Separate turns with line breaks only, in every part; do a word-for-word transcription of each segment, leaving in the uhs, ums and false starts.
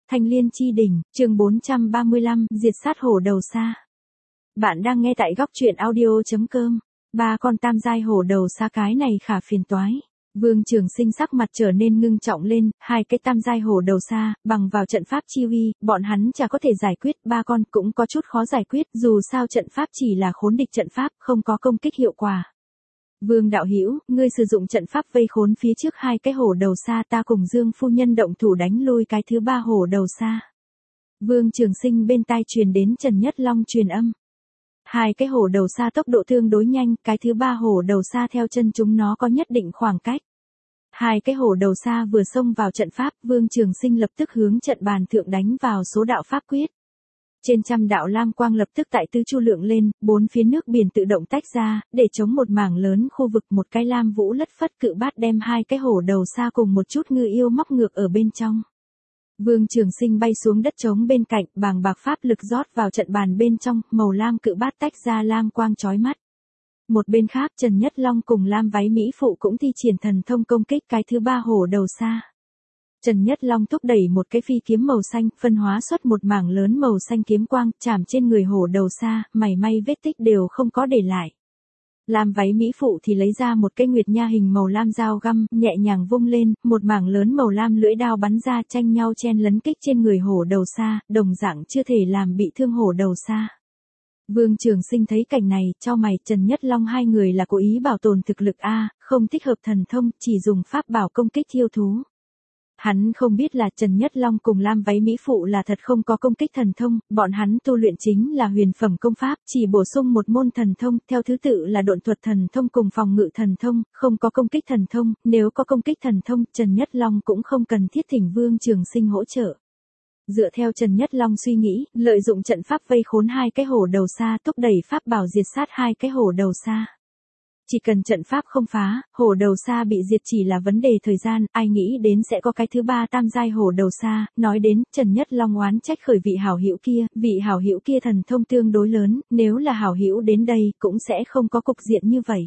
Thanh Liên Chi Đỉnh, chương bốn trăm ba mươi lăm, diệt sát hổ đầu xa. Bạn đang nghe tại góc truyện audio chấm com. Ba con tam giai hổ đầu xa cái này khả phiền toái. Vương Trường Sinh sắc mặt trở nên ngưng trọng lên, hai cái tam giai hổ đầu xa, bằng vào trận pháp chi uy, bọn hắn chả có thể giải quyết, ba con cũng có chút khó giải quyết, dù sao trận pháp chỉ là khốn địch trận pháp, không có công kích hiệu quả. Vương đạo hữu, ngươi sử dụng trận pháp vây khốn phía trước hai cái hổ đầu xa, ta cùng Dương phu nhân động thủ đánh lui cái thứ ba hổ đầu xa. Vương Trường Sinh bên tai truyền đến Trần Nhất Long truyền âm. Hai cái hổ đầu xa tốc độ tương đối nhanh, cái thứ ba hổ đầu xa theo chân chúng nó có nhất định khoảng cách. Hai cái hổ đầu xa vừa xông vào trận pháp, Vương Trường Sinh lập tức hướng trận bàn thượng đánh vào số đạo pháp quyết. Trên trăm đạo lam quang lập tức tại tứ chu lượng lên, bốn phía nước biển tự động tách ra, để chống một mảng lớn khu vực, một cái lam vũ lất phất cự bát đem hai cái hổ đầu xa cùng một chút ngư yêu móc ngược ở bên trong. Vương Trường Sinh bay xuống đất trống bên cạnh, bàng bạc pháp lực rót vào trận bàn bên trong, màu lam cự bát tách ra lam quang chói mắt. Một bên khác Trần Nhất Long cùng lam váy mỹ phụ cũng thi triển thần thông công kích cái thứ ba hổ đầu xa. Trần Nhất Long thúc đẩy một cái phi kiếm màu xanh, phân hóa xuất một mảng lớn màu xanh kiếm quang, chạm trên người hổ đầu xa, mảy may vết tích đều không có để lại. Lam váy mỹ phụ thì lấy ra một cái nguyệt nha hình màu lam dao găm, nhẹ nhàng vung lên, một mảng lớn màu lam lưỡi đao bắn ra tranh nhau chen lấn kích trên người hổ đầu xa, đồng dạng chưa thể làm bị thương hổ đầu xa. Vương Trường Sinh thấy cảnh này, chau mày, Trần Nhất Long hai người là cố ý bảo tồn thực lực a, không thích hợp thần thông, chỉ dùng pháp bảo công kích thiêu thú. Hắn không biết là Trần Nhất Long cùng lam váy mỹ phụ là thật không có công kích thần thông, bọn hắn tu luyện chính là huyền phẩm công pháp, chỉ bổ sung một môn thần thông, theo thứ tự là độn thuật thần thông cùng phòng ngự thần thông, không có công kích thần thông, nếu có công kích thần thông, Trần Nhất Long cũng không cần thiết thỉnh Vương Trường Sinh hỗ trợ. Dựa theo Trần Nhất Long suy nghĩ, lợi dụng trận pháp vây khốn hai cái hổ đầu xa, thúc đẩy pháp bảo diệt sát hai cái hổ đầu xa. Chỉ cần trận pháp không phá, hổ đầu xa bị diệt chỉ là vấn đề thời gian, ai nghĩ đến sẽ có cái thứ ba tam giai hổ đầu xa, nói đến, Trần Nhất Long oán trách khởi vị hảo hữu kia, vị hảo hữu kia thần thông tương đối lớn, nếu là hảo hữu đến đây, cũng sẽ không có cục diện như vậy.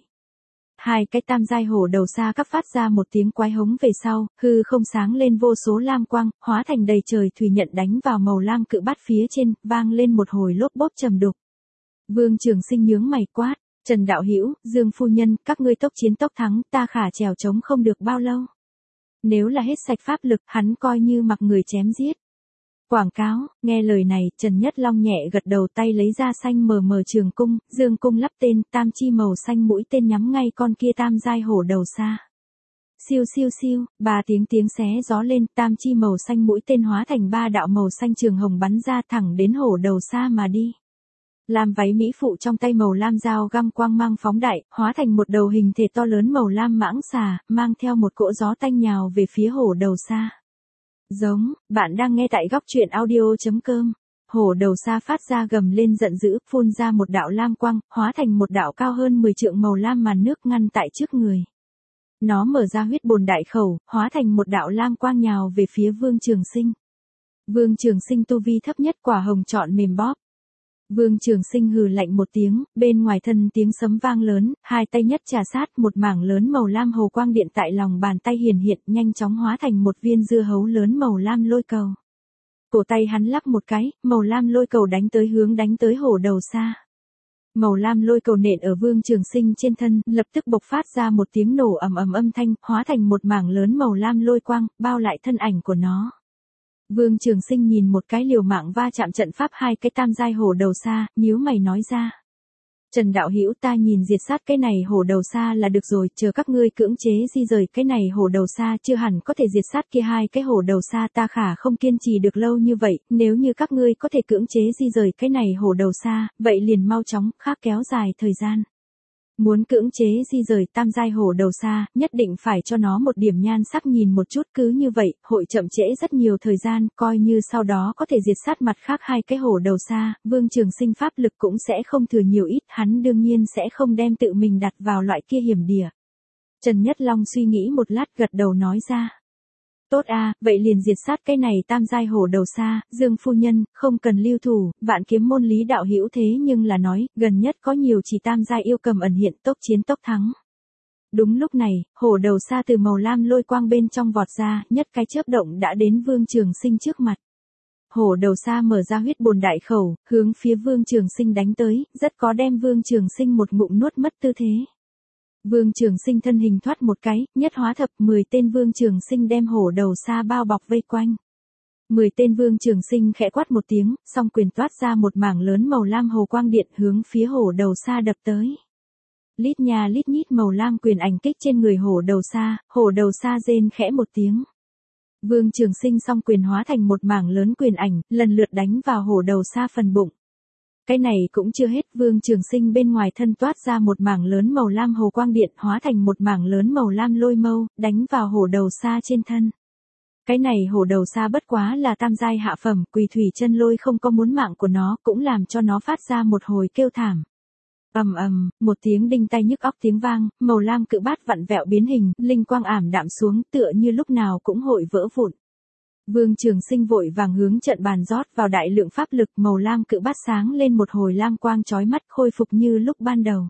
Hai cái tam giai hổ đầu xa cấp phát ra một tiếng quái hống về sau, hư không sáng lên vô số lam quang, hóa thành đầy trời thủy nhận đánh vào màu lam cự bát phía trên, vang lên một hồi lốp bốp trầm đục. Vương Trường Sinh nhướng mày quát. Trần đạo hữu, Dương phu nhân, các ngươi tốc chiến tốc thắng, ta khả trèo chống không được bao lâu. Nếu là hết sạch pháp lực, hắn coi như mặc người chém giết. Quảng cáo, nghe lời này, Trần Nhất Long nhẹ gật đầu, tay lấy ra xanh mờ mờ trường cung, dương cung lắp tên, tam chi màu xanh mũi tên nhắm ngay con kia tam giai hổ đầu xa. Siêu siêu siêu, ba tiếng tiếng xé gió lên, tam chi màu xanh mũi tên hóa thành ba đạo màu xanh trường hồng bắn ra thẳng đến hổ đầu xa mà đi. Lam váy mỹ phụ trong tay màu lam dao găm quang mang phóng đại, hóa thành một đầu hình thể to lớn màu lam mãng xà, mang theo một cỗ gió tanh nhào về phía hổ đầu xa. Giống, bạn đang nghe tại góc truyện audio chấm com. Hổ đầu xa phát ra gầm lên giận dữ, phun ra một đạo lam quang, hóa thành một đạo cao hơn mười trượng màu lam màn nước ngăn tại trước người. Nó mở ra huyết bồn đại khẩu, hóa thành một đạo lam quang nhào về phía Vương Trường Sinh. Vương Trường Sinh tu vi thấp nhất, quả hồng trọn mềm bóp. Vương Trường Sinh hừ lạnh một tiếng, bên ngoài thân tiếng sấm vang lớn, hai tay nhất trà sát, một mảng lớn màu lam hồ quang điện tại lòng bàn tay hiển hiện, nhanh chóng hóa thành một viên dưa hấu lớn màu lam lôi cầu. Cổ tay hắn lắp một cái, màu lam lôi cầu đánh tới hướng đánh tới hổ đầu xa. Màu lam lôi cầu nện ở Vương Trường Sinh trên thân, lập tức bộc phát ra một tiếng nổ ầm ầm âm thanh, hóa thành một mảng lớn màu lam lôi quang, bao lại thân ảnh của nó. Vương Trường Sinh nhìn một cái liều mạng va chạm trận pháp hai cái tam giai hổ đầu xa, nhíu mày nói ra. Trần đạo hữu, ta nhìn diệt sát cái này hổ đầu xa là được rồi, chờ các ngươi cưỡng chế di rời cái này hổ đầu xa, chưa hẳn có thể diệt sát kia hai cái hổ đầu xa, ta khả không kiên trì được lâu như vậy, nếu như các ngươi có thể cưỡng chế di rời cái này hổ đầu xa, vậy liền mau chóng, khác kéo dài thời gian. Muốn cưỡng chế di rời tam giai hổ đầu xa, nhất định phải cho nó một điểm nhan sắc nhìn một chút, cứ như vậy, hội chậm trễ rất nhiều thời gian, coi như sau đó có thể diệt sát mặt khác hai cái hổ đầu xa, Vương Trường Sinh pháp lực cũng sẽ không thừa nhiều ít, hắn đương nhiên sẽ không đem tự mình đặt vào loại kia hiểm địa. Trần Nhất Long suy nghĩ một lát gật đầu nói ra. Tốt a, vậy liền diệt sát cái này tam giai hổ đầu xa, Dương phu nhân, không cần lưu thủ, Vạn Kiếm môn Lý đạo hữu thế nhưng là nói, gần nhất có nhiều chỉ tam giai yêu cầm ẩn hiện, tốc chiến tốc thắng. Đúng lúc này, hổ đầu xa từ màu lam lôi quang bên trong vọt ra, nhất cái chớp động đã đến Vương Trường Sinh trước mặt. Hổ đầu xa mở ra huyết bồn đại khẩu, hướng phía Vương Trường Sinh đánh tới, rất có đem Vương Trường Sinh một ngụm nuốt mất tư thế. Vương Trường Sinh thân hình thoát một cái, nhất hóa thập, mười tên Vương Trường Sinh đem hổ đầu xa bao bọc vây quanh. mười tên Vương Trường Sinh khẽ quát một tiếng, song quyền toát ra một mảng lớn màu lam hồ quang điện hướng phía hổ đầu xa đập tới. Lít nha lít nhít màu lam quyền ảnh kích trên người hổ đầu xa, hổ đầu xa rên khẽ một tiếng. Vương Trường Sinh song quyền hóa thành một mảng lớn quyền ảnh, lần lượt đánh vào hổ đầu xa phần bụng. Cái này cũng chưa hết, Vương Trường Sinh bên ngoài thân toát ra một mảng lớn màu lam hồ quang điện hóa thành một mảng lớn màu lam lôi mâu, đánh vào hổ đầu xa trên thân. Cái này hổ đầu xa bất quá là tam giai hạ phẩm, Quỳ Thủy Chân Lôi không có muốn mạng của nó, cũng làm cho nó phát ra một hồi kêu thảm. Ầm ầm, một tiếng đinh tai nhức óc tiếng vang, màu lam cự bát vặn vẹo biến hình, linh quang ảm đạm xuống, tựa như lúc nào cũng hội vỡ vụn. Vương Trường Sinh vội vàng hướng trận bàn rót vào đại lượng pháp lực, màu lam cự bát sáng lên một hồi lam quang chói mắt, khôi phục như lúc ban đầu.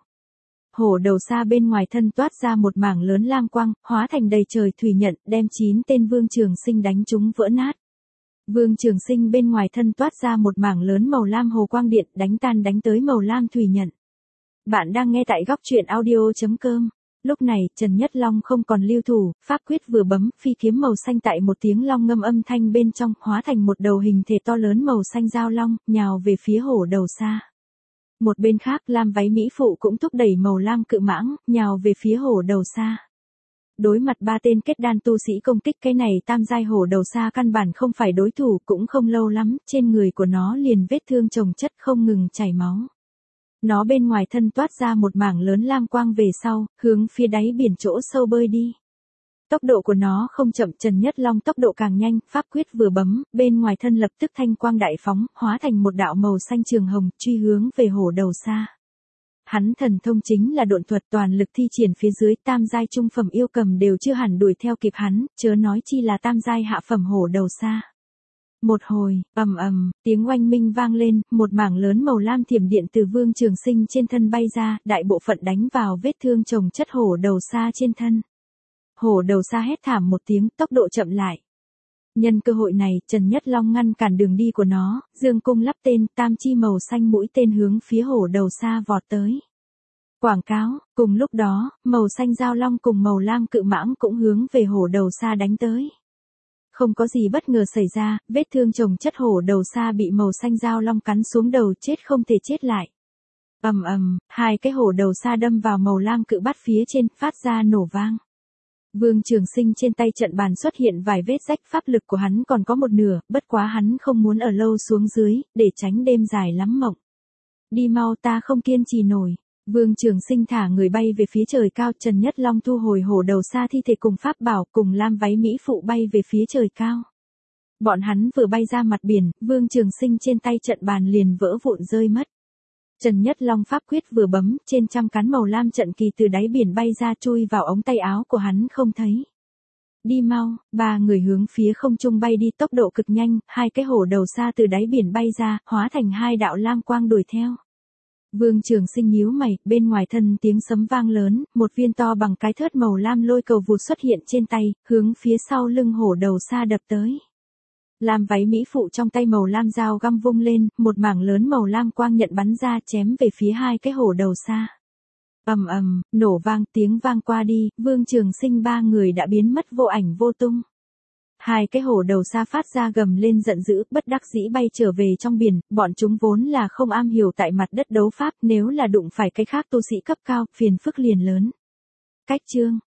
Hổ đầu xa bên ngoài thân toát ra một mảng lớn lam quang, hóa thành đầy trời thủy nhận, đem chín tên Vương Trường Sinh đánh trúng vỡ nát. Vương Trường Sinh bên ngoài thân toát ra một mảng lớn màu lam hồ quang điện, đánh tan đánh tới màu lam thủy nhận. Bạn đang nghe tại góc truyện audio chấm com. Lúc này, Trần Nhất Long không còn lưu thủ, pháp quyết vừa bấm, phi kiếm màu xanh tại một tiếng long ngâm âm thanh bên trong, hóa thành một đầu hình thể to lớn màu xanh giao long, nhào về phía hổ đầu xa. Một bên khác, lam váy mỹ phụ cũng thúc đẩy màu lam cự mãng, nhào về phía hổ đầu xa. Đối mặt ba tên kết đan tu sĩ công kích, cái này tam giai hổ đầu xa căn bản không phải đối thủ, cũng không lâu lắm, trên người của nó liền vết thương chồng chất không ngừng chảy máu. Nó bên ngoài thân toát ra một mảng lớn lam quang về sau, hướng phía đáy biển chỗ sâu bơi đi. Tốc độ của nó không chậm, Trần Nhất Long tốc độ càng nhanh, pháp quyết vừa bấm, bên ngoài thân lập tức thanh quang đại phóng, hóa thành một đạo màu xanh trường hồng, truy hướng về hổ đầu xa. Hắn thần thông chính là độn thuật, toàn lực thi triển phía dưới, tam giai trung phẩm yêu cầm đều chưa hẳn đuổi theo kịp hắn, chớ nói chi là tam giai hạ phẩm hổ đầu xa. Một hồi, ầm ầm, tiếng oanh minh vang lên, một mảng lớn màu lam thiểm điện từ Vương Trường Sinh trên thân bay ra, đại bộ phận đánh vào vết thương chồng chất hổ đầu xa trên thân. Hổ đầu xa hét thảm một tiếng, tốc độ chậm lại. Nhân cơ hội này, Trần Nhất Long ngăn cản đường đi của nó, dương cung lắp tên, tam chi màu xanh mũi tên hướng phía hổ đầu xa vọt tới. Quảng cáo, cùng lúc đó, màu xanh giao long cùng màu lam cự mãng cũng hướng về hổ đầu xa đánh tới. Không có gì bất ngờ xảy ra, vết thương chồng chất hổ đầu xa bị màu xanh giao long cắn xuống đầu, chết không thể chết lại. Ầm ầm, hai cái hổ đầu xa đâm vào màu lam cự bát phía trên, phát ra nổ vang. Vương Trường Sinh trên tay trận bàn xuất hiện vài vết rách, pháp lực của hắn còn có một nửa, bất quá hắn không muốn ở lâu xuống dưới, để tránh đêm dài lắm mộng. Đi mau, ta không kiên trì nổi. Vương Trường Sinh thả người bay về phía trời cao, Trần Nhất Long thu hồi hổ đầu xa thi thể cùng pháp bảo, cùng lam váy mỹ phụ bay về phía trời cao. Bọn hắn vừa bay ra mặt biển, Vương Trường Sinh trên tay trận bàn liền vỡ vụn rơi mất. Trần Nhất Long pháp quyết vừa bấm, trên trăm cán màu lam trận kỳ từ đáy biển bay ra, chui vào ống tay áo của hắn không thấy. Đi mau, ba người hướng phía không trung bay đi, tốc độ cực nhanh, hai cái hổ đầu xa từ đáy biển bay ra, hóa thành hai đạo lam quang đuổi theo. Vương Trường Sinh nhíu mày, bên ngoài thân tiếng sấm vang lớn, một viên to bằng cái thớt màu lam lôi cầu vụt xuất hiện trên tay, hướng phía sau lưng hổ đầu xa đập tới. Lam váy mỹ phụ trong tay màu lam dao găm vung lên, một mảng lớn màu lam quang nhận bắn ra, chém về phía hai cái hổ đầu xa. Ầm ầm, nổ vang, tiếng vang qua đi, Vương Trường Sinh ba người đã biến mất vô ảnh vô tung. Hai cái hổ đầu xa phát ra gầm lên giận dữ, bất đắc dĩ bay trở về trong biển, bọn chúng vốn là không am hiểu tại mặt đất đấu pháp, nếu là đụng phải cái khác tu sĩ cấp cao, phiền phức liền lớn. Cách chương